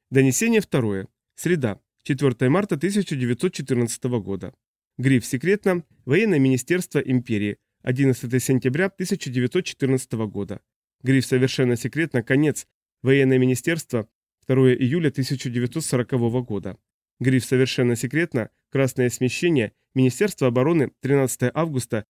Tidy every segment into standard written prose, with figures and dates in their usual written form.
Донесение второе. Среда. 4 марта 1914 года. Гриф «Секретно. Военное министерство империи. 11 сентября 1914 года». Гриф «Совершенно секретно. Конец. Военное министерство. 2 июля 1940 года». Гриф «Совершенно секретно. Красное смещение. Министерство обороны. 13 августа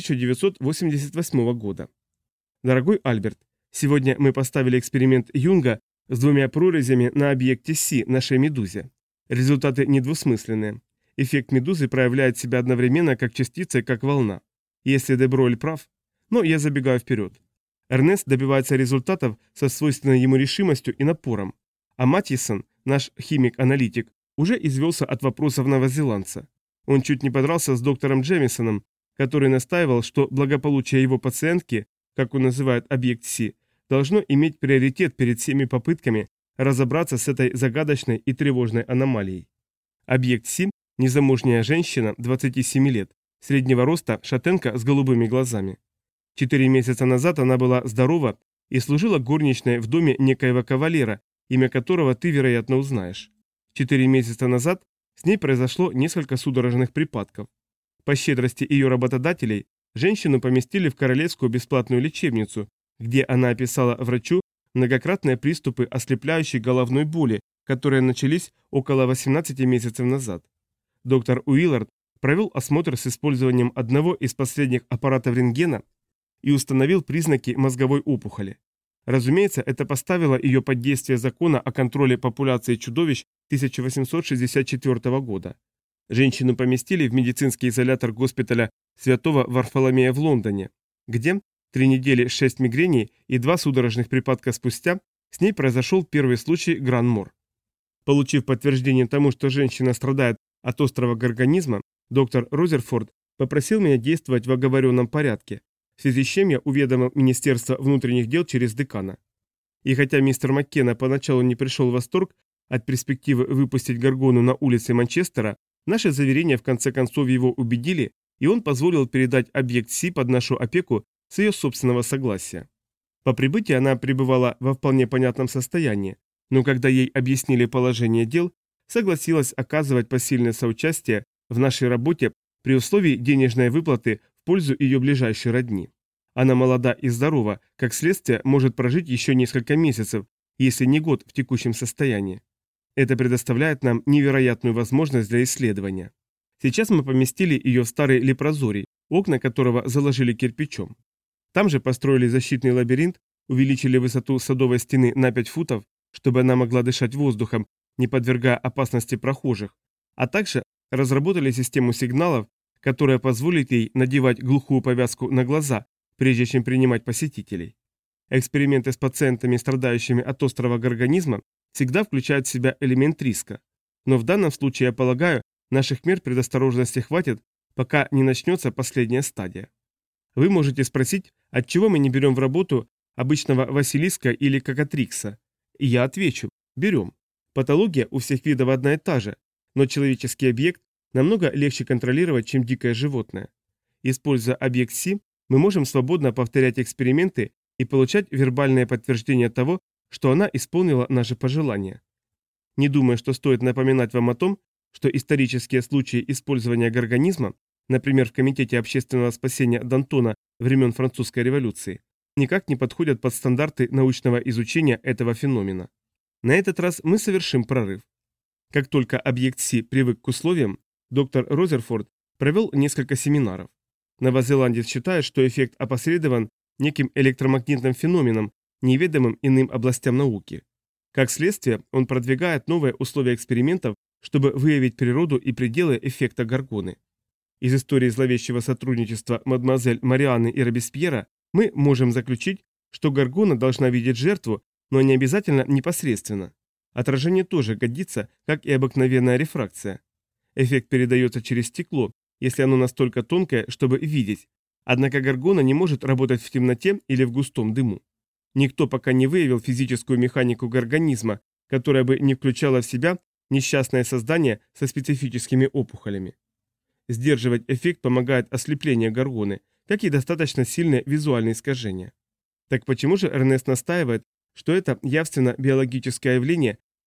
1988 года. Дорогой Альберт, сегодня мы поставили эксперимент Юнга с 2 прорезями на объекте Си, нашей медузе. Результаты недвусмысленные. Эффект медузы проявляет себя одновременно как частица и как волна. Если де Бройль прав, но я забегаю вперед. Эрнест добивается результатов со свойственной ему решимостью и напором, а Матьесон, наш химик-аналитик, уже извелся от вопросов новозеландца. Он чуть не подрался с доктором Джемисоном, который настаивал, что благополучие его пациентки, как он называет объект Си, должно иметь приоритет перед всеми попытками разобраться с этой загадочной и тревожной аномалией. Объект Си – незамужняя женщина 27 лет, среднего роста, шатенка с голубыми глазами. 4 месяца назад она была здорова и служила горничной в доме некоего кавалера, имя которого ты, вероятно, узнаешь. 4 месяца назад с ней произошло несколько судорожных припадков. По щедрости ее работодателей женщину поместили в королевскую бесплатную лечебницу, где она описала врачу многократные приступы ослепляющей головной боли, которые начались около 18 месяцев назад. Доктор Уиллард провел осмотр с использованием одного из последних аппаратов рентгена и установил признаки мозговой опухоли. Разумеется, это поставило ее под действие закона о контроле популяции чудовищ 1864 года. Женщину поместили в медицинский изолятор госпиталя Святого Варфоломея в Лондоне, где 3 недели 6 мигрений и 2 судорожных припадка спустя с ней произошел первый случай гран-мор. Получив подтверждение тому, что женщина страдает от острого горганизма, доктор Розерфорд попросил меня действовать в оговоренном порядке, в связи с чем я уведомил Министерство внутренних дел через декана. И хотя мистер Маккена поначалу не пришел в восторг от перспективы выпустить горгону на улице Манчестера, наши заверения в конце концов его убедили, и он позволил передать объект Си под нашу опеку с ее собственного согласия. По прибытии она пребывала во вполне понятном состоянии, но когда ей объяснили положение дел, согласилась оказывать посильное соучастие в нашей работе при условии денежной выплаты в пользу ее ближайшей родни. Она молода и здорова, как следствие может прожить еще несколько месяцев, если не год в текущем состоянии. Это предоставляет нам невероятную возможность для исследования. Сейчас мы поместили ее в старый лепрозорий, окна которого заложили кирпичом. Там же построили защитный лабиринт, увеличили высоту садовой стены на 5 футов, чтобы она могла дышать воздухом, не подвергая опасности прохожих, а также разработали систему сигналов, которая позволит ей надевать глухую повязку на глаза, прежде чем принимать посетителей. Эксперименты с пациентами, страдающими от острого горганизма, всегда включают в себя элемент риска. Но в данном случае, я полагаю, наших мер предосторожности хватит, пока не начнется последняя стадия. Вы можете спросить, отчего мы не берем в работу обычного Василиска или Кокатрикса. И я отвечу – берем. Патология у всех видов одна и та же, но человеческий объект намного легче контролировать, чем дикое животное. Используя объект Си, мы можем свободно повторять эксперименты и получать вербальное подтверждение того, что она исполнила наши пожелания. Не думаю, что стоит напоминать вам о том, что исторические случаи использования горганизма, например, в Комитете общественного спасения Д'Антона времен Французской революции, никак не подходят под стандарты научного изучения этого феномена. На этот раз мы совершим прорыв. Как только объект Си привык к условиям, доктор Розерфорд провел несколько семинаров. Новозеландец считает, что эффект опосредован неким электромагнитным феноменом, неведомым иным областям науки. Как следствие, он продвигает новые условия экспериментов, чтобы выявить природу и пределы эффекта горгоны. Из истории зловещего сотрудничества мадемуазель Марианны и Робеспьера мы можем заключить, что горгона должна видеть жертву, но не обязательно непосредственно. Отражение тоже годится, как и обыкновенная рефракция. Эффект передается через стекло, если оно настолько тонкое, чтобы видеть, однако горгона не может работать в темноте или в густом дыму. Никто пока не выявил физическую механику горганизма, которая бы не включала в себя несчастное создание со специфическими опухолями. Сдерживать эффект помогает ослепление горгоны, как и достаточно сильное визуальное искажение. Так почему же Эрнест настаивает, что это явственно биологическое явление,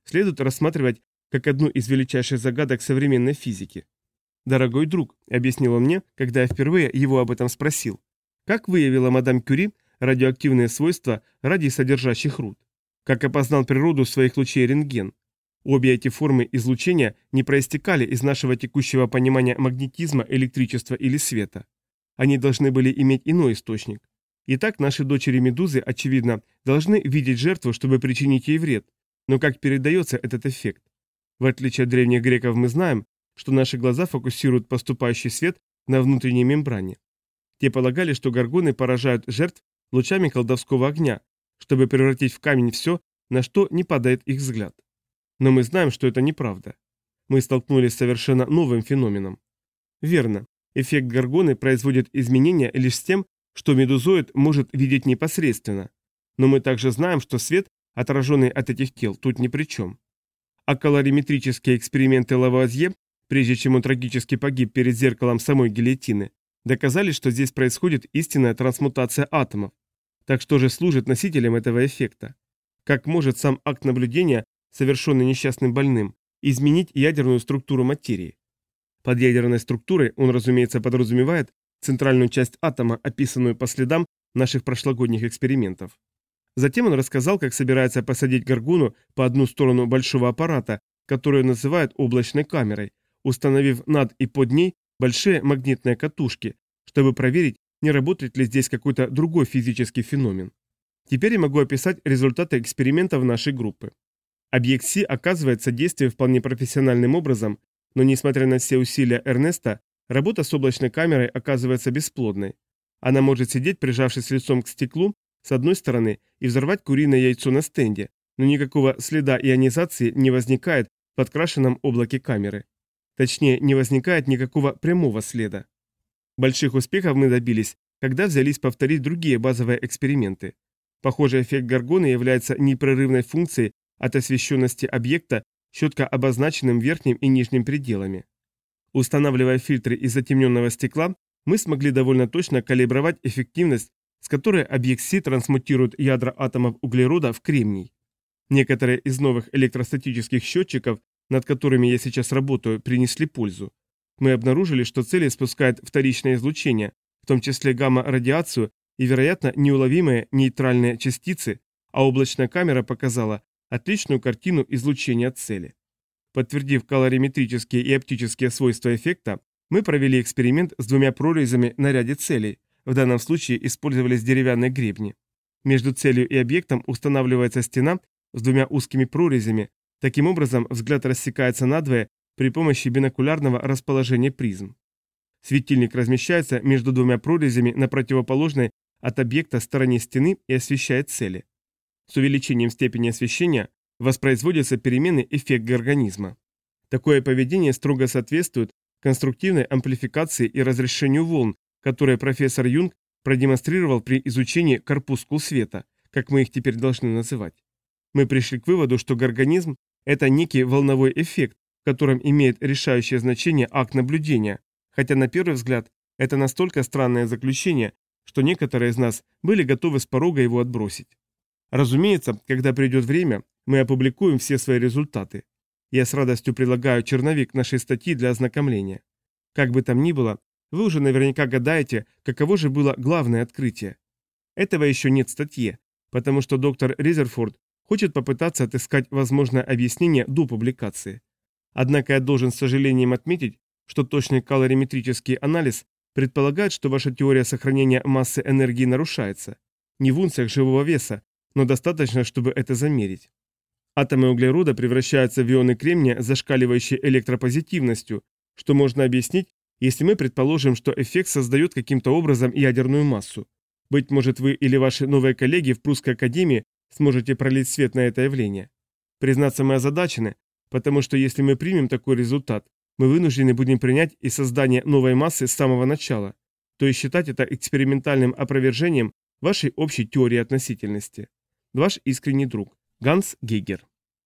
следует рассматривать как одну из величайших загадок современной физики. «Дорогой друг», — объяснил он мне, когда я впервые его об этом спросил, как выявила мадам Кюри радиоактивные свойства радиосодержащих руд? Как опознал природу своих лучей рентген? Обе эти формы излучения не проистекали из нашего текущего понимания магнетизма, электричества или света. Они должны были иметь иной источник. Итак, наши дочери-медузы, очевидно, должны видеть жертву, чтобы причинить ей вред. Но как передается этот эффект? В отличие от древних греков мы знаем, что наши глаза фокусируют поступающий свет на внутренней мембране. Те полагали, что горгоны поражают жертв лучами колдовского огня, чтобы превратить в камень все, на что не падает их взгляд. Но мы знаем, что это неправда. Мы столкнулись с совершенно новым феноменом. Верно, эффект горгоны производит изменения лишь с тем, что медузоид может видеть непосредственно. Но мы также знаем, что свет, отраженный от этих тел, тут ни при чем. А колориметрические эксперименты Лавуазье, прежде чем он трагически погиб перед зеркалом самой гильотины, доказали, что здесь происходит истинная трансмутация атомов. Так что же служит носителем этого эффекта? Как может сам акт наблюдения, совершенный несчастным больным, изменить ядерную структуру материи? Под ядерной структурой он, разумеется, подразумевает центральную часть атома, описанную по следам наших прошлогодних экспериментов. Затем он рассказал, как собирается посадить горгону по одну сторону большого аппарата, который называют облачной камерой, установив над и под ней большие магнитные катушки, чтобы проверить, не работает ли здесь какой-то другой физический феномен. Теперь я могу описать результаты экспериментов нашей группы. Объект Си оказывает содействие вполне профессиональным образом, но несмотря на все усилия Эрнеста, работа с облачной камерой оказывается бесплодной. Она может сидеть, прижавшись лицом к стеклу, с одной стороны, и взорвать куриное яйцо на стенде, но никакого следа ионизации не возникает в подкрашенном облаке камеры. Точнее, не возникает никакого прямого следа. Больших успехов мы добились, когда взялись повторить другие базовые эксперименты. Похоже, эффект горгоны является непрерывной функцией от освещенности объекта четко обозначенным верхним и нижним пределами. Устанавливая фильтры из затемненного стекла, мы смогли довольно точно калибровать эффективность, с которой объект Си трансмутирует ядра атомов углерода в кремний. Некоторые из новых электростатических счетчиков, над которыми я сейчас работаю, принесли пользу. Мы обнаружили, что цель испускает вторичное излучение, в том числе гамма-радиацию и, вероятно, неуловимые нейтральные частицы, а облачная камера показала отличную картину излучения цели. Подтвердив колориметрические и оптические свойства эффекта, мы провели эксперимент с двумя прорезями на ряде целей. В данном случае использовались деревянные гребни. Между целью и объектом устанавливается стена с двумя узкими прорезями. Таким образом, взгляд рассекается надвое при помощи бинокулярного расположения призм. Светильник размещается между двумя прорезями на противоположной от объекта стороне стены и освещает цели. С увеличением степени освещения воспроизводится переменный эффект горганизма. Такое поведение строго соответствует конструктивной амплификации и разрешению волн, которые профессор Юнг продемонстрировал при изучении корпускул света, как мы их теперь должны называть. Мы пришли к выводу, что горганизм – это некий волновой эффект, в котором имеет решающее значение акт наблюдения, хотя на первый взгляд это настолько странное заключение, что некоторые из нас были готовы с порога его отбросить. Разумеется, когда придет время, мы опубликуем все свои результаты. Я с радостью прилагаю черновик нашей статьи для ознакомления. Как бы там ни было, вы уже наверняка гадаете, каково же было главное открытие. Этого еще нет в статье, потому что доктор Резерфорд хочет попытаться отыскать возможное объяснение до публикации. Однако я должен с сожалением отметить, что точный калориметрический анализ предполагает, что ваша теория сохранения массы энергии нарушается. Не в унциях живого веса, но достаточно, чтобы это замерить. Атомы углерода превращаются в ионы кремния с зашкаливающей электропозитивностью, что можно объяснить, если мы предположим, что эффект создает каким-то образом ядерную массу. Быть может, вы или ваши новые коллеги в Прусской академии сможете пролить свет на это явление. Признаться, мы озадачены, потому что если мы примем такой результат, мы вынуждены будем принять и создание новой массы с самого начала, то есть считать это экспериментальным опровержением вашей общей теории относительности. Ваш искренний друг Ганс Гейгер.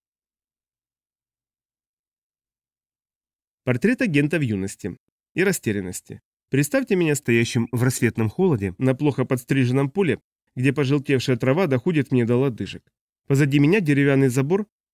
Портрет агента в юности и растерянности. Представьте меня стоящим в рассветном холоде на плохо подстриженном поле, где пожелтевшая трава доходит мне до лодыжек. Позади меня деревянный забор,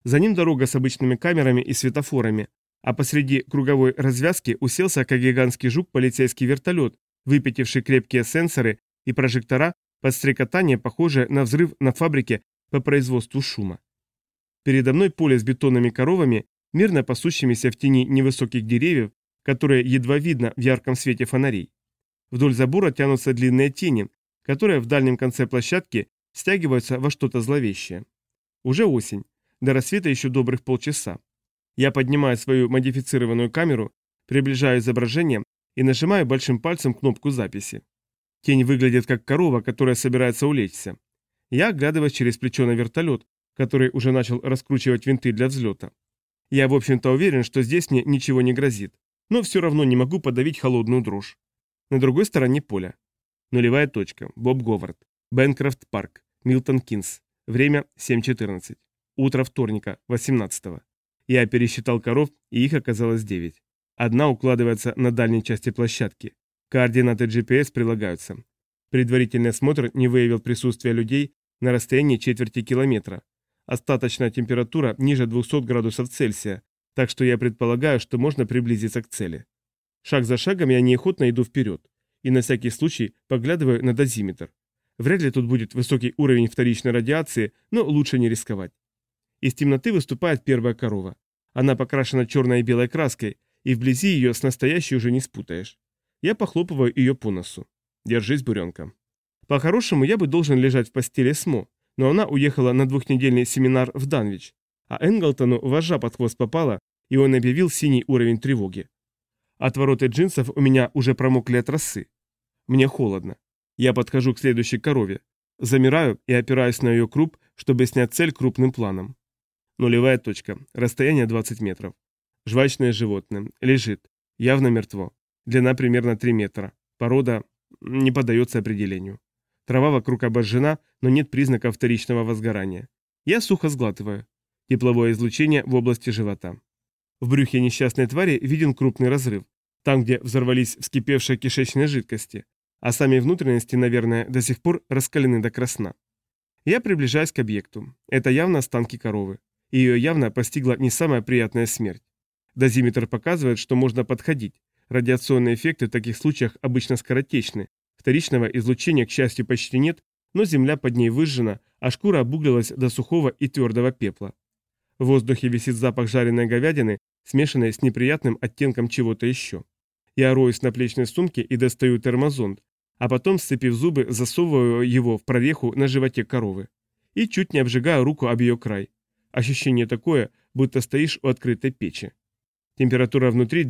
За ним дорога с обычными камерами и светофорами, а посреди круговой развязки уселся, как гигантский жук, полицейский вертолет, выпятивший крепкие сенсоры и прожектора под стрекотание, похожее на взрыв на фабрике по производству шума. Передо мной поле с бетонными коровами, мирно пасущимися в тени невысоких деревьев, которые едва видно в ярком свете фонарей. Вдоль забора тянутся длинные тени, которые в дальнем конце площадки стягиваются во что-то зловещее. Уже осень. До рассвета еще добрых полчаса. Я поднимаю свою модифицированную камеру, приближаю изображение и нажимаю большим пальцем кнопку записи. Тень выглядит как корова, которая собирается улечься. Я оглядываюсь через плечо на вертолет, который уже начал раскручивать винты для взлета. Я, в общем-то, уверен, что здесь мне ничего не грозит, но все равно не могу подавить холодную дрожь. На другой стороне поля. Нулевая точка. Боб Говард. Бэнкрофт парк. Милтон Кинс. Время 7:14. Утро вторника, 18-го. Я пересчитал коров, и их оказалось 9. Одна укладывается на дальней части площадки. Координаты GPS прилагаются. Предварительный осмотр не выявил присутствия людей на расстоянии четверти километра. Остаточная температура ниже 200 градусов Цельсия, так что я предполагаю, что можно приблизиться к цели. Шаг за шагом я неохотно иду вперед, и на всякий случай поглядываю на дозиметр. Вряд ли тут будет высокий уровень вторичной радиации, но лучше не рисковать. Из темноты выступает первая корова. Она покрашена черной и белой краской, и вблизи ее с настоящей уже не спутаешь. Я похлопываю ее по носу. Держись, буренка. По-хорошему, я бы должен лежать в постели с Мо, но она уехала на 2-недельный семинар в Данвич, а Энглтону вожжа под хвост попала, и он объявил синий уровень тревоги. Отвороты джинсов у меня уже промокли от росы. Мне холодно. Я подхожу к следующей корове. Замираю и опираюсь на ее круп, чтобы снять цель крупным планом. Нулевая точка. Расстояние 20 метров. Жвачное животное. Лежит. Явно мертво. Длина примерно 3 метра. Порода не поддается определению. Трава вокруг обожжена, но нет признаков вторичного возгорания. Я сухо сглатываю. Тепловое излучение в области живота. В брюхе несчастной твари виден крупный разрыв. Там, где взорвались вскипевшие кишечные жидкости. А сами внутренности, наверное, до сих пор раскалены до красна. Я приближаюсь к объекту. Это явно останки коровы. Ее явно постигла не самая приятная смерть. Дозиметр показывает, что можно подходить. Радиационные эффекты в таких случаях обычно скоротечны. Вторичного излучения, к счастью, почти нет, но земля под ней выжжена, а шкура обуглилась до сухого и твердого пепла. В воздухе висит запах жареной говядины, смешанный с неприятным оттенком чего-то еще. Я роюсь в наплечной сумке и достаю термозонд, а потом, сцепив зубы, засовываю его в прореху на животе коровы. И чуть не обжигаю руку об ее край. Ощущение такое, будто стоишь у открытой печи. Температура внутри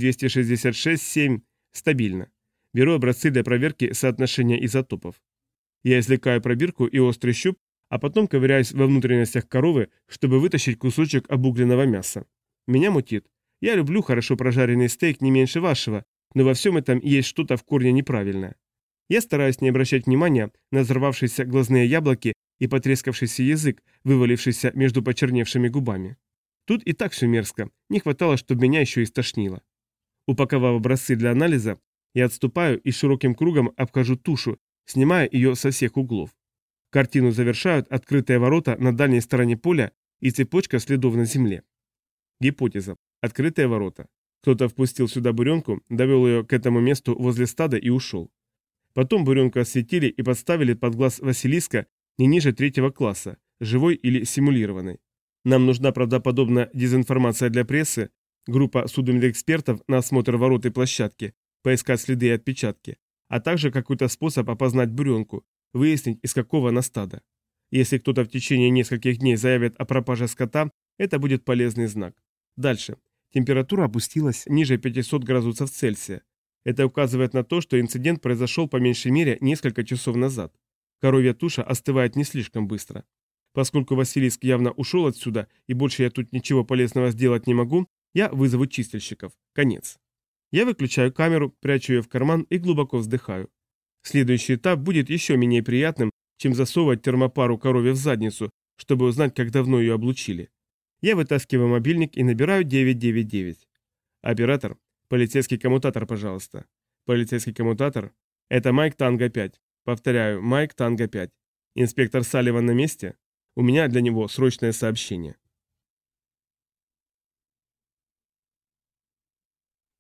266,7, стабильно. Беру образцы для проверки соотношения изотопов. Я извлекаю пробирку и острый щуп, а потом ковыряюсь во внутренностях коровы, чтобы вытащить кусочек обугленного мяса. Меня мутит. Я люблю хорошо прожаренный стейк не меньше вашего, но во всем этом есть что-то в корне неправильное. Я стараюсь не обращать внимания на взорвавшиеся глазные яблоки и потрескавшийся язык, вывалившийся между почерневшими губами. Тут и так все мерзко, не хватало, чтобы меня еще и стошнило. Упаковав образцы для анализа, я отступаю и широким кругом обхожу тушу, снимая ее со всех углов. Картину завершают открытые ворота на дальней стороне поля и цепочка следов на земле. Гипотеза. Открытые ворота. Кто-то впустил сюда буренку, довел ее к этому месту возле стада и ушел. Потом буренку осветили и подставили под глаз Василиска не ниже 3-го класса, живой или симулированной. Нам нужна правдоподобная дезинформация для прессы, группа судмедэкспертов на осмотр ворот и площадки, поискать следы и отпечатки, а также какой-то способ опознать буренку, выяснить, из какого она стада. Если кто-то в течение нескольких дней заявит о пропаже скота, это будет полезный знак. Дальше. Температура опустилась ниже 500 градусов Цельсия. Это указывает на то, что инцидент произошел по меньшей мере несколько часов назад. Коровья туша остывает не слишком быстро. Поскольку Василиск явно ушел отсюда и больше я тут ничего полезного сделать не могу, я вызову чистильщиков. Конец. Я выключаю камеру, прячу ее в карман и глубоко вздыхаю. Следующий этап будет еще менее приятным, чем засовывать термопару корове в задницу, чтобы узнать, как давно ее облучили. Я вытаскиваю мобильник и набираю 999. Оператор, полицейский коммутатор, пожалуйста. Полицейский коммутатор? Это Майк Танго 5. Повторяю, Майк Танго 5. Инспектор Салливан на месте? У меня для него срочное сообщение.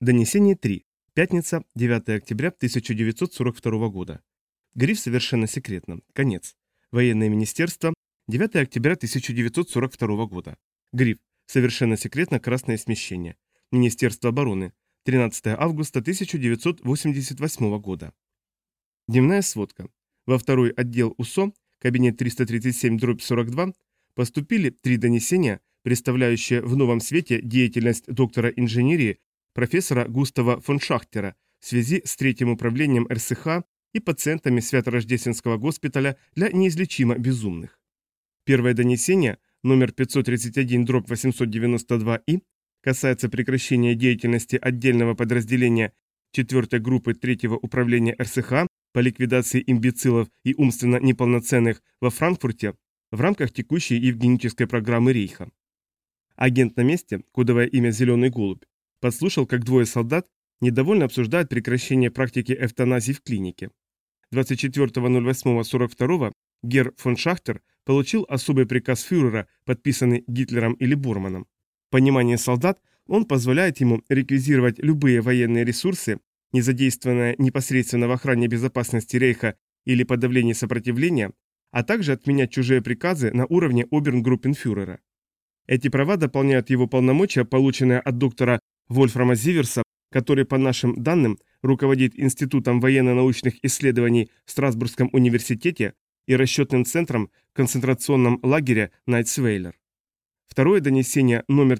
Донесение 3. Пятница, 9 октября 1942 года. Гриф совершенно секретно. Конец. Военное министерство, 9 октября 1942 года. Гриф. Совершенно секретно красное смещение. Министерство обороны. 13 августа 1988 года. Дневная сводка. Во второй отдел УСО, кабинет 337/42, поступили 3 донесения, представляющие в новом свете деятельность доктора инженерии профессора Густава фон Шахтера в связи с третьим управлением РСХ и пациентами Свято-Рождественского госпиталя для неизлечимо безумных. Первое донесение, номер 531/892И, касается прекращения деятельности отдельного подразделения 4-й группы 3-го управления РСХ по ликвидации имбецилов и умственно неполноценных во Франкфурте в рамках текущей евгенической программы Рейха. Агент на месте, кодовое имя «Зеленый голубь», подслушал, как 2 солдат недовольно обсуждают прекращение практики эвтаназии в клинике. 24.08.42 Герр фон Шахтер получил особый приказ фюрера, подписанный Гитлером или Борманом. В понимании солдат он позволяет ему реквизировать любые военные ресурсы, не задействованные непосредственно в охране безопасности Рейха или подавлении сопротивления, а также отменять чужие приказы на уровне обернгруппенфюрера. Эти права дополняют его полномочия, полученные от доктора Вольфрама Зиверса, который, по нашим данным, руководит Институтом военно-научных исследований в Страсбургском университете и расчетным центром в концентрационном лагере Найтсвейлер. Второе донесение номер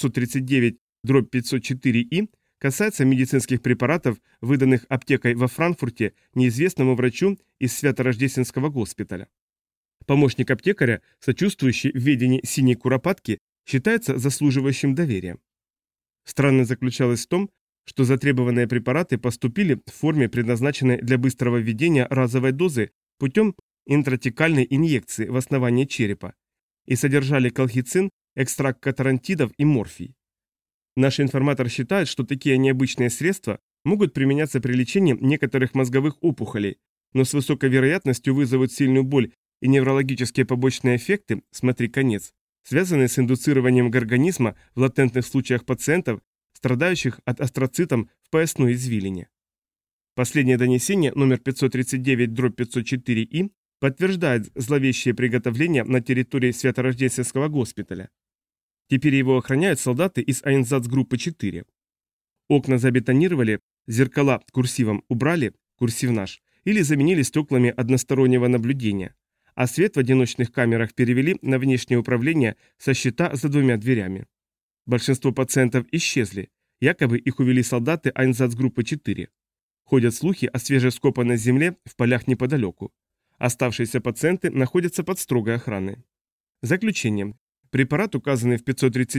539/504И касается медицинских препаратов, выданных аптекой во Франкфурте неизвестному врачу из Свято-Рождественского госпиталя. Помощник аптекаря, сочувствующий в ведении синей куропатки, считается заслуживающим доверия. Странность заключалась в том, что затребованные препараты поступили в форме, предназначенной для быстрого введения разовой дозы путем интратекальной инъекции в основание черепа, и содержали колхицин, экстракт катарантидов и морфий. Наш информатор считает, что такие необычные средства могут применяться при лечении некоторых мозговых опухолей, но с высокой вероятностью вызовут сильную боль и неврологические побочные эффекты, смотри конец, связанные с индуцированием организма в латентных случаях пациентов, страдающих от астроцитом в поясной извилине. Последнее донесение номер 539/504И подтверждает зловещие приготовления на территории Свято-Рождественского госпиталя. Теперь его охраняют солдаты из Айнзацгруппы 4. Окна забетонировали, зеркала курсивом убрали, курсив наш, или заменили стеклами одностороннего наблюдения, а свет в одиночных камерах перевели на внешнее управление со щита за 2 дверями. Большинство пациентов исчезли, якобы их увели солдаты Айнзацгруппы 4. Ходят слухи о свежескопанной земле в полях неподалеку. Оставшиеся пациенты находятся под строгой охраной. Заключение. Препарат, указанный в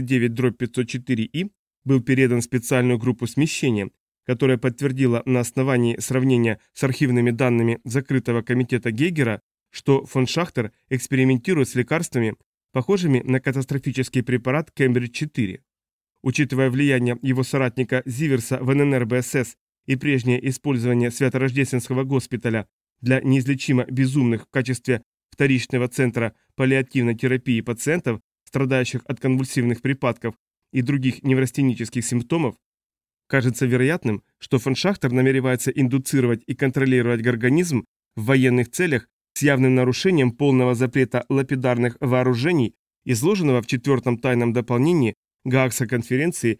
539/504И, был передан в специальную группу смещения, которая подтвердила на основании сравнения с архивными данными закрытого комитета Гейгера, что фон Шахтер экспериментирует с лекарствами, похожими на катастрофический препарат Кембридж-4. Учитывая влияние его соратника Зиверса в ННР-БСС и прежнее использование Свято-Рождественского госпиталя для неизлечимо безумных в качестве вторичного центра паллиативной терапии пациентов, страдающих от конвульсивных припадков и других неврастенических симптомов, кажется вероятным, что фон Шахтер намеревается индуцировать и контролировать организм в военных целях с явным нарушением полного запрета лапидарных вооружений, изложенного в 4-м тайном дополнении Гаагской конференции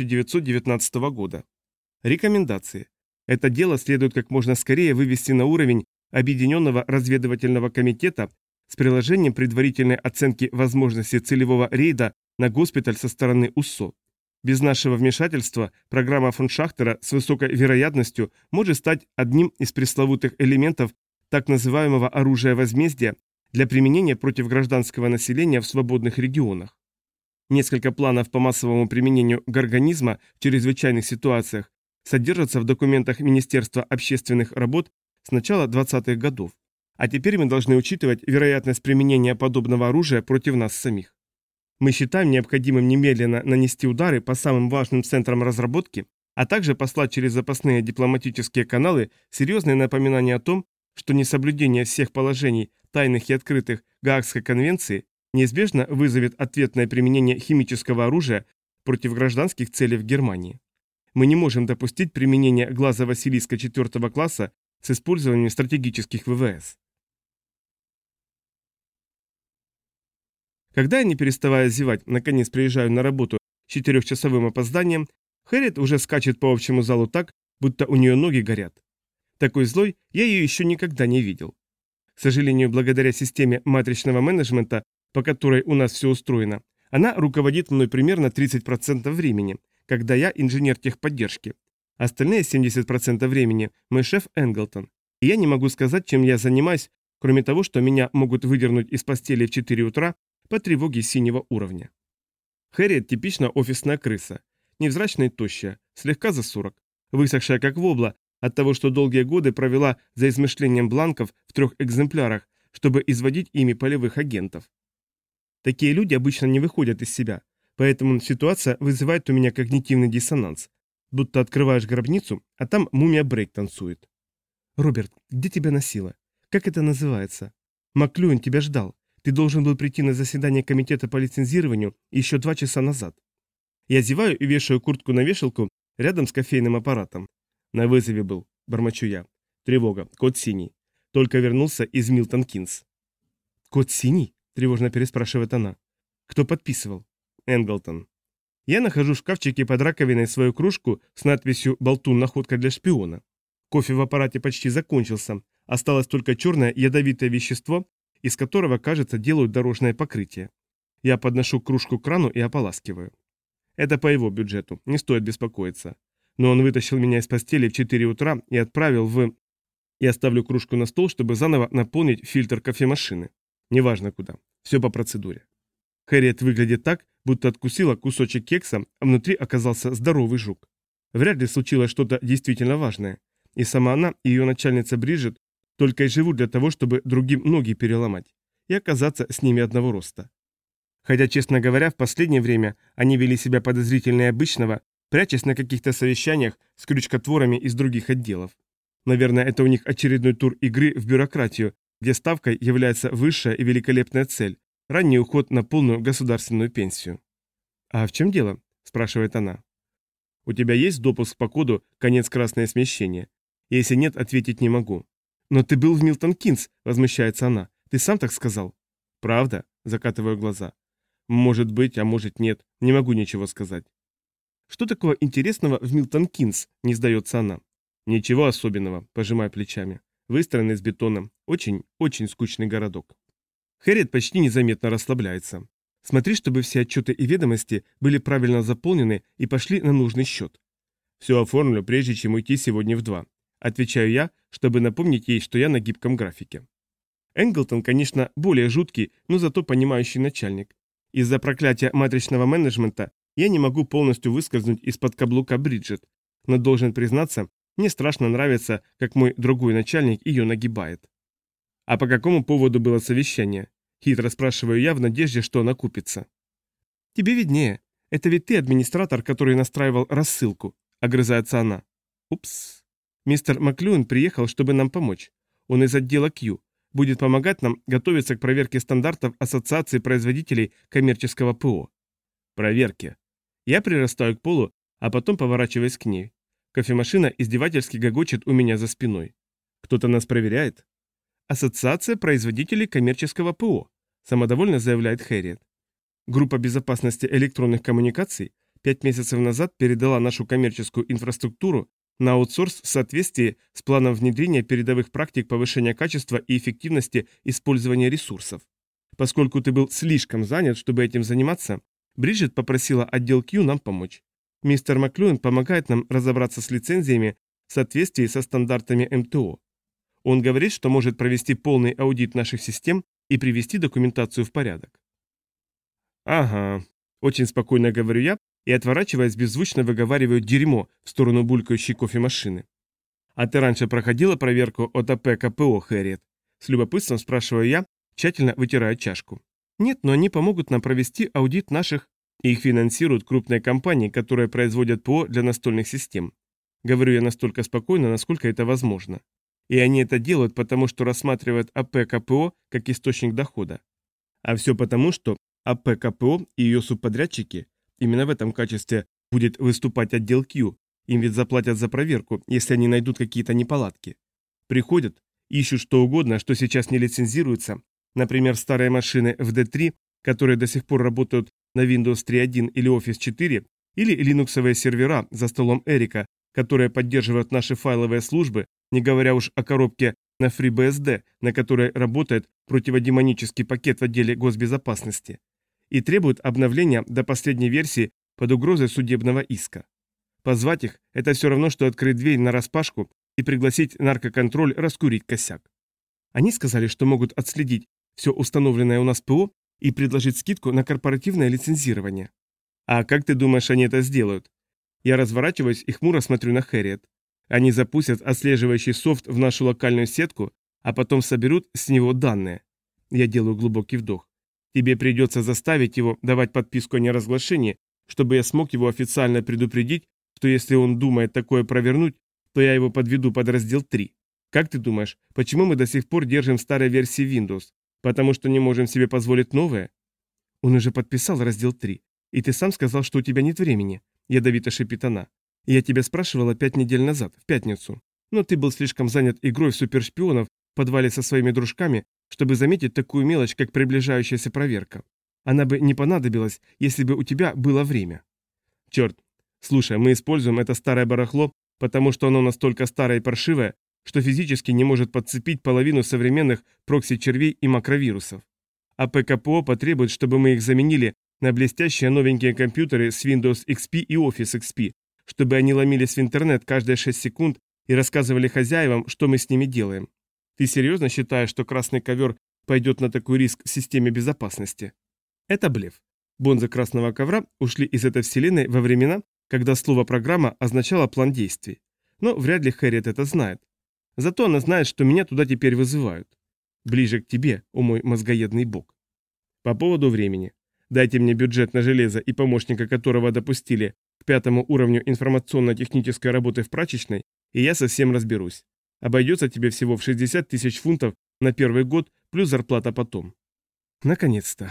1919 года. Рекомендации. Это дело следует как можно скорее вывести на уровень Объединенного разведывательного комитета с приложением предварительной оценки возможности целевого рейда на госпиталь со стороны УСО. Без нашего вмешательства программа фон Шахтера с высокой вероятностью может стать одним из пресловутых элементов так называемого оружия возмездия для применения против гражданского населения в свободных регионах. Несколько планов по массовому применению горганизма в чрезвычайных ситуациях содержатся в документах Министерства общественных работ с начала 20-х годов. А теперь мы должны учитывать вероятность применения подобного оружия против нас самих. Мы считаем необходимым немедленно нанести удары по самым важным центрам разработки, а также послать через запасные дипломатические каналы серьезные напоминания о том, что несоблюдение всех положений, тайных и открытых Гаагской конвенции, неизбежно вызовет ответное применение химического оружия против гражданских целей в Германии. Мы не можем допустить применения глаза Василиска 4 класса с использованием стратегических ВВС. Когда я, не переставая зевать, наконец приезжаю на работу с 4-часовым опозданием, Хэрриет уже скачет по общему залу так, будто у нее ноги горят. Такой злой я ее еще никогда не видел. К сожалению, благодаря системе матричного менеджмента, по которой у нас все устроено, она руководит мной примерно 30% времени, когда я инженер техподдержки. Остальные 70% времени мой шеф Энглтон. И я не могу сказать, чем я занимаюсь, кроме того, что меня могут выдернуть из постели в 4 утра по тревоге синего уровня. Хэрриет типично офисная крыса. Невзрачная и тощая, слегка за 40, высохшая как вобла от того, что долгие годы провела за измышлением бланков в 3 экземплярах, чтобы изводить ими полевых агентов. Такие люди обычно не выходят из себя, поэтому ситуация вызывает у меня когнитивный диссонанс. Будто открываешь гробницу, а там мумия Брейк танцует. «Роберт, где тебя носило? Как это называется? Маклюэн тебя ждал. Ты должен был прийти на заседание комитета по лицензированию еще 2 часа назад». Я зеваю и вешаю куртку на вешалку рядом с кофейным аппаратом. «На вызове был», — бормочу я. «Тревога, код синий. Только вернулся из Милтон Кинс». «Код синий?» — тревожно переспрашивает она. «Кто подписывал?» «Энглтон». Я нахожу в шкафчике под раковиной свою кружку с надписью «Болтун. Находка для шпиона». Кофе в аппарате почти закончился. Осталось только черное ядовитое вещество, из которого, кажется, делают дорожное покрытие. Я подношу кружку к крану и ополаскиваю. Это по его бюджету, не стоит беспокоиться. Но он вытащил меня из постели в 4 утра и отправил в... Я ставлю кружку на стол, чтобы заново наполнить фильтр кофемашины. Неважно куда. Все по процедуре. Хэрриет выглядит так, будто откусила кусочек кекса, а внутри оказался здоровый жук. Вряд ли случилось что-то действительно важное. И сама она, и ее начальница Бриджит только и живут для того, чтобы другим ноги переломать и оказаться с ними одного роста. Хотя, честно говоря, в последнее время они вели себя подозрительнее обычного, прячась на каких-то совещаниях с крючкотворами из других отделов. Наверное, это у них очередной тур игры в бюрократию, где ставкой является высшая и великолепная цель – ранний уход на полную государственную пенсию. «А в чем дело?» – спрашивает она. «У тебя есть допуск по коду «Конец красное смещение»? Если нет, ответить не могу». «Но ты был в Милтон Кинс», – возмущается она. «Ты сам так сказал?» «Правда?» – закатываю глаза. «Может быть, а может нет. Не могу ничего сказать». «Что такого интересного в Милтон Кинс?» – не сдается она. «Ничего особенного», – пожимаю плечами. «Выстроен из бетона. Очень скучный городок». Хэрриет почти незаметно расслабляется. «Смотри, чтобы все отчеты и ведомости были правильно заполнены и пошли на нужный счет». «Все оформлю, прежде чем уйти сегодня в 2. Отвечаю я, чтобы напомнить ей, что я на гибком графике. Энглтон, конечно, более жуткий, но зато понимающий начальник. Из-за проклятия матричного менеджмента я не могу полностью выскользнуть из-под каблука Бриджит, но должен признаться, мне страшно нравится, как мой другой начальник ее нагибает. «А по какому поводу было совещание?» – хитро спрашиваю я в надежде, что она купится. «Тебе виднее. Это ведь ты администратор, который настраивал рассылку», – огрызается она. «Упс. Мистер Маклюэн приехал, чтобы нам помочь. Он из отдела Q. Будет помогать нам готовиться к проверке стандартов Ассоциации производителей коммерческого ПО». «Проверки». Я прирастаю к полу, а потом поворачиваюсь к ней. Кофемашина издевательски гогочет у меня за спиной. «Кто-то нас проверяет?» «Ассоциация производителей коммерческого ПО», самодовольно заявляет Хэрриет. Группа безопасности электронных коммуникаций 5 месяцев назад передала нашу коммерческую инфраструктуру на аутсорс в соответствии с планом внедрения передовых практик повышения качества и эффективности использования ресурсов. Поскольку ты был слишком занят, чтобы этим заниматься, Бриджит попросила отдел Q нам помочь. Мистер Маклюэн помогает нам разобраться с лицензиями в соответствии со стандартами МТО. Он говорит, что может провести полный аудит наших систем и привести документацию в порядок. «Ага», – очень спокойно говорю я и, отворачиваясь, беззвучно выговариваю дерьмо в сторону булькающей кофемашины. «А ты раньше проходила проверку от АП КПО, Хэрриет?» С любопытством спрашиваю я, тщательно вытирая чашку. «Нет, но они помогут нам провести аудит наших...» Их финансируют крупные компании, которые производят ПО для настольных систем. Говорю я настолько спокойно, насколько это возможно. И они это делают, потому что рассматривают АП КПО как источник дохода. А все потому, что АП КПО и ее субподрядчики, именно в этом качестве будет выступать отдел Q, Им ведь заплатят за проверку, если они найдут какие-то неполадки. Приходят, ищут что угодно, что сейчас не лицензируется, например, старые машины в D3, которые до сих пор работают на Windows 3.1 или Office 4, или линуксовые сервера за столом Эрика, которые поддерживают наши файловые службы, не говоря уж о коробке на FreeBSD, на которой работает противодемонический пакет в отделе госбезопасности, и требуют обновления до последней версии под угрозой судебного иска. Позвать их – это все равно, что открыть дверь нараспашку и пригласить наркоконтроль раскурить косяк. Они сказали, что могут отследить все установленное у нас ПО и предложить скидку на корпоративное лицензирование. А как ты думаешь, они это сделают? Я разворачиваюсь и хмуро смотрю на Хэрриет. Они запустят отслеживающий софт в нашу локальную сетку, а потом соберут с него данные. Я делаю глубокий вдох. Тебе придется заставить его давать подписку о неразглашении, чтобы я смог его официально предупредить, что если он думает такое провернуть, то я его подведу под раздел 3. Как ты думаешь, почему мы до сих пор держим старой версии Windows? Потому что не можем себе позволить новое? Он уже подписал раздел 3. И ты сам сказал, что у тебя нет времени, ядовито шипит она. Я тебя спрашивала 5 недель назад, в пятницу. Но ты был слишком занят игрой в супершпионов в подвале со своими дружками, чтобы заметить такую мелочь, как приближающаяся проверка. Она бы не понадобилась, если бы у тебя было время. Черт. Слушай, мы используем это старое барахло, потому что оно настолько старое и паршивое, что физически не может подцепить половину современных прокси-червей и макровирусов. А ПКПО потребует, чтобы мы их заменили на блестящие новенькие компьютеры с Windows XP и Office XP, чтобы они ломились в интернет каждые 6 секунд и рассказывали хозяевам, что мы с ними делаем. Ты серьезно считаешь, что красный ковер пойдет на такой риск в системе безопасности? Это блеф. Бонзы красного ковра ушли из этой вселенной во времена, когда слово «программа» означало план действий. Но вряд ли Хэрриет это знает. Зато она знает, что меня туда теперь вызывают. Ближе к тебе, о мой мозгоедный бог. По поводу времени. Дайте мне бюджет на железо и помощника, которого допустили к 5-му уровню информационно-технической работы в прачечной, и я совсем разберусь. Обойдется тебе всего в 60 тысяч фунтов на первый год, плюс зарплата потом. Наконец-то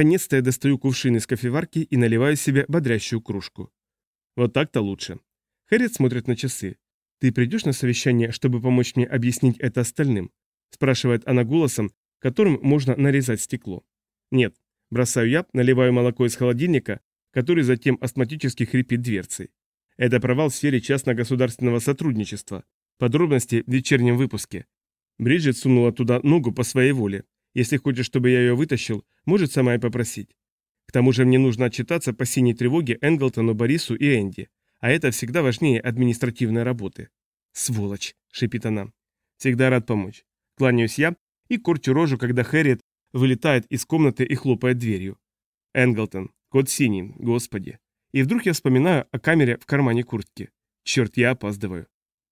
я достаю кувшин из кофеварки и наливаю себе бодрящую кружку. Вот так-то лучше. Хэрриет смотрит на часы. «Ты придешь на совещание, чтобы помочь мне объяснить это остальным?» Спрашивает она голосом, которым можно нарезать стекло. «Нет». Бросаю я, наливаю молоко из холодильника, который затем астматически хрипит дверцей. Это провал в сфере частно-государственного сотрудничества. Подробности в вечернем выпуске. Бриджит сунула туда ногу по своей воле. Если хочешь, чтобы я ее вытащил, может сама и попросить. К тому же мне нужно отчитаться по синей тревоге Энглтону, Борису и Энди. А это всегда важнее административной работы. «Сволочь!» – шипит она. «Всегда рад помочь». Кланяюсь я и корчу рожу, когда Хэрриет вылетает из комнаты и хлопает дверью. Энглтон, код синий, господи. И вдруг я вспоминаю о камере в кармане куртки. Черт, я опаздываю.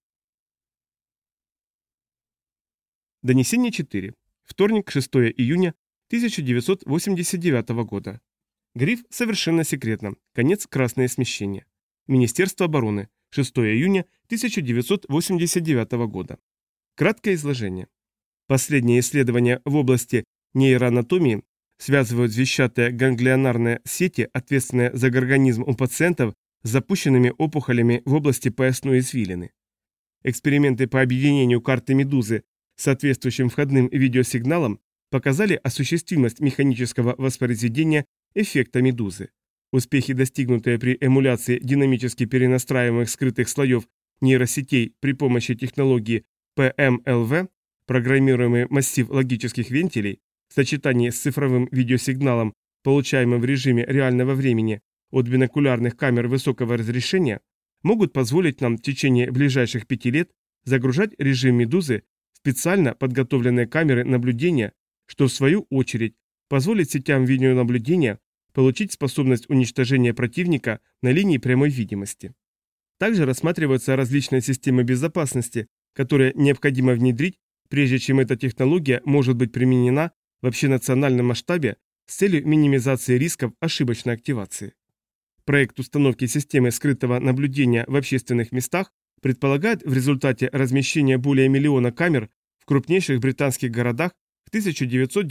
Донесение 4. Вторник, 6 июня 1989 года. Гриф совершенно секретно. Конец красное смещение. Министерство обороны. 6 июня 1989 года. Краткое изложение. Последние исследования в области нейроанатомии связывают звездчатые ганглионарные сети, ответственные за организм у пациентов, с запущенными опухолями в области поясной извилины. Эксперименты по объединению карты медузы с соответствующим входным видеосигналом показали осуществимость механического воспроизведения эффекта медузы. Успехи, достигнутые при эмуляции динамически перенастраиваемых скрытых слоев нейросетей при помощи технологии PMLV, программируемый массив логических вентилей, в сочетании с цифровым видеосигналом, получаемым в режиме реального времени от бинокулярных камер высокого разрешения, могут позволить нам в течение ближайших 5 лет загружать режим «Медузы» в специально подготовленные камеры наблюдения, что в свою очередь позволит сетям видеонаблюдения получить способность уничтожения противника на линии прямой видимости. Также рассматриваются различные системы безопасности, которые необходимо внедрить, прежде чем эта технология может быть применена в общенациональном масштабе с целью минимизации рисков ошибочной активации. Проект установки системы скрытого наблюдения в общественных местах предполагает в результате размещения более миллиона камер в крупнейших британских городах к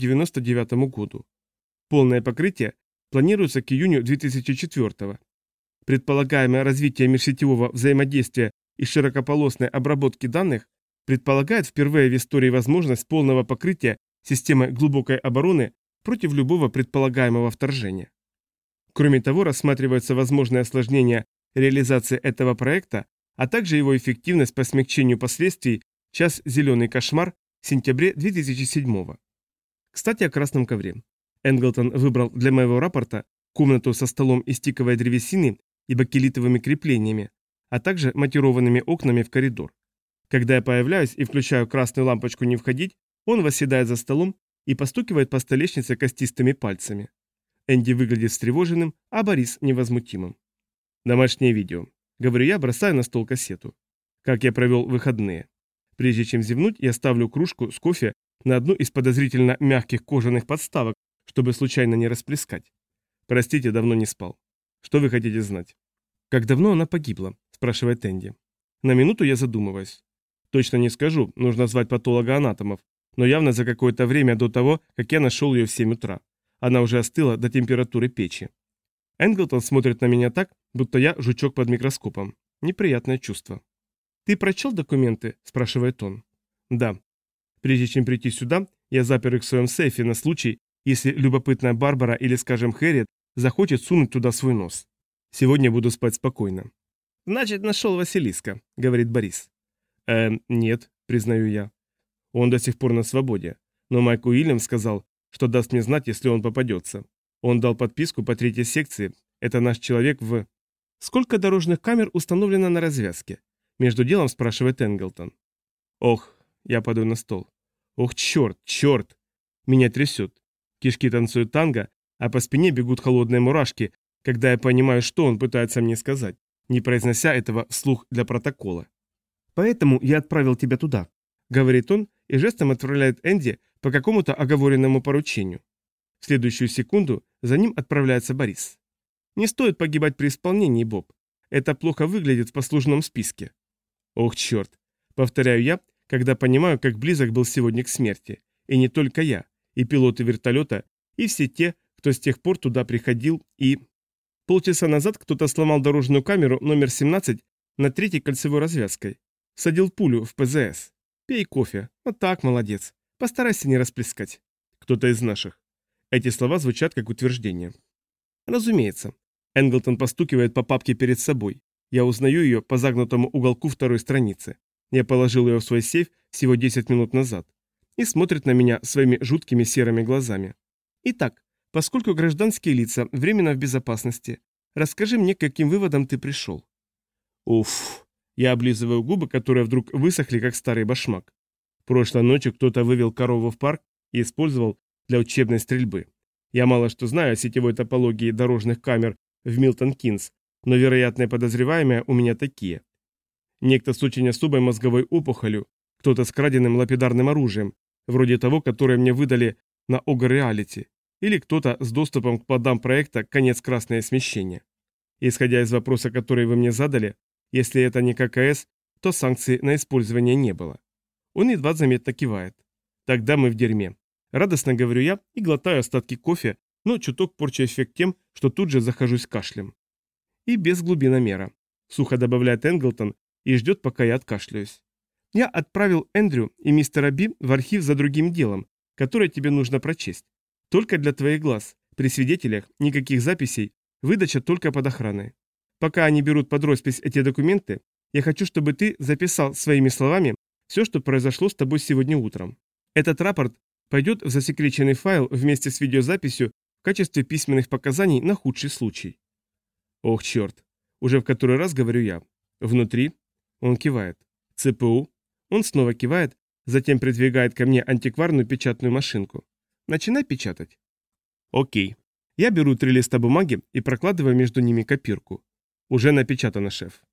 1999 году. Полное покрытие планируется к июню 2004. предполагаемое развитие межсетевого взаимодействия и широкополосной обработки данных предполагает впервые в истории возможность полного покрытия системой глубокой обороны против любого предполагаемого вторжения. Кроме того, рассматриваются возможные осложнения реализации этого проекта, а также его эффективность по смягчению последствий «Час зеленый кошмар» в сентябре 2007 Кстати, о красном ковре. Энглтон выбрал для моего рапорта комнату со столом из тиковой древесины и бакелитовыми креплениями, а также матированными окнами в коридор. Когда я появляюсь и включаю красную лампочку «Не входить», он восседает за столом и постукивает по столешнице костистыми пальцами. Энди выглядит встревоженным, а Борис невозмутимым. Домашнее видео. Говорю я, бросаю на стол кассету. Как я провел выходные. Прежде чем зевнуть, я ставлю кружку с кофе на одну из подозрительно мягких кожаных подставок, чтобы случайно не расплескать. Простите, давно не спал. Что вы хотите знать? Как давно она погибла? Спрашивает Энди. На минуту я задумываюсь. Точно не скажу, нужно звать патолога-анатомов, но явно за какое-то время до того, как я нашел ее в 7 утра. Она уже остыла до температуры печи. Энглтон смотрит на меня так, будто я жучок под микроскопом. Неприятное чувство. «Ты прочел документы?» – спрашивает он. «Да. Прежде чем прийти сюда, я запер их в своем сейфе на случай, если любопытная Барбара или, скажем, Хэрриет захочет сунуть туда свой нос. Сегодня буду спать спокойно». «Значит, нашел Василиска», – говорит Борис. Нет», – признаю я. Он до сих пор на свободе. Но Майк Уильям сказал, что даст мне знать, если он попадется. Он дал подписку по 3-й секции. Это наш человек в... «Сколько дорожных камер установлено на развязке?» Между делом спрашивает Энглтон. «Ох», – я падаю на стол. «Ох, черт!» Меня трясет. Кишки танцуют танго, а по спине бегут холодные мурашки, когда я понимаю, что он пытается мне сказать, не произнося этого вслух для протокола. «Поэтому я отправил тебя туда», — говорит он и жестом отправляет Энди по какому-то оговоренному поручению. В следующую секунду за ним отправляется Борис. «Не стоит погибать при исполнении, Боб. Это плохо выглядит в послужном списке». «Ох, черт!» — повторяю я, когда понимаю, как близок был сегодня к смерти. И не только я, и пилоты вертолета, и все те, кто с тех пор туда приходил, и... Полчаса назад кто-то сломал дорожную камеру номер 17 на 3-й кольцевой развязкой. Садил пулю в ПЗС. Пей кофе. Вот так, молодец. Постарайся не расплескать. Кто-то из наших. Эти слова звучат как утверждение. Разумеется. Энглтон постукивает по папке перед собой. Я узнаю ее по загнутому уголку второй страницы. Я положил ее в свой сейф всего 10 минут назад. И смотрит на меня своими жуткими серыми глазами. Итак, поскольку гражданские лица временно в безопасности, расскажи мне, к каким выводам ты пришел. Уф. Я облизываю губы, которые вдруг высохли, как старый башмак. Прошлой ночью кто-то вывел корову в парк и использовал для учебной стрельбы. Я мало что знаю о сетевой топологии дорожных камер в Милтон-Кинс, но вероятные подозреваемые у меня такие. Некто с очень особой мозговой опухолью, кто-то с краденным лапидарным оружием, вроде того, которое мне выдали на Огр Реалити, или кто-то с доступом к плодам проекта «Конец красное смещение». Исходя из вопроса, который вы мне задали, если это не ККС, то санкций на использование не было. Он едва заметно кивает. Тогда мы в дерьме. Радостно говорю я и глотаю остатки кофе, но чуток порчу эффект тем, что тут же захожусь кашлем. И без глубиномера. Сухо добавляет Энглтон и ждет, пока я откашляюсь. Я отправил Эндрю и мистера Би в архив за другим делом, которое тебе нужно прочесть. Только для твоих глаз. При свидетелях никаких записей, выдача только под охраной. Пока они берут под роспись эти документы, я хочу, чтобы ты записал своими словами все, что произошло с тобой сегодня утром. Этот рапорт пойдет в засекреченный файл вместе с видеозаписью в качестве письменных показаний на худший случай. Ох, черт. Уже в который раз говорю я. Внутри. Он кивает. ЦПУ. Он снова кивает, затем придвигает ко мне антикварную печатную машинку. Начинай печатать. Окей. Я беру 3 листа бумаги и прокладываю между ними копирку. Уже напечатано, шеф.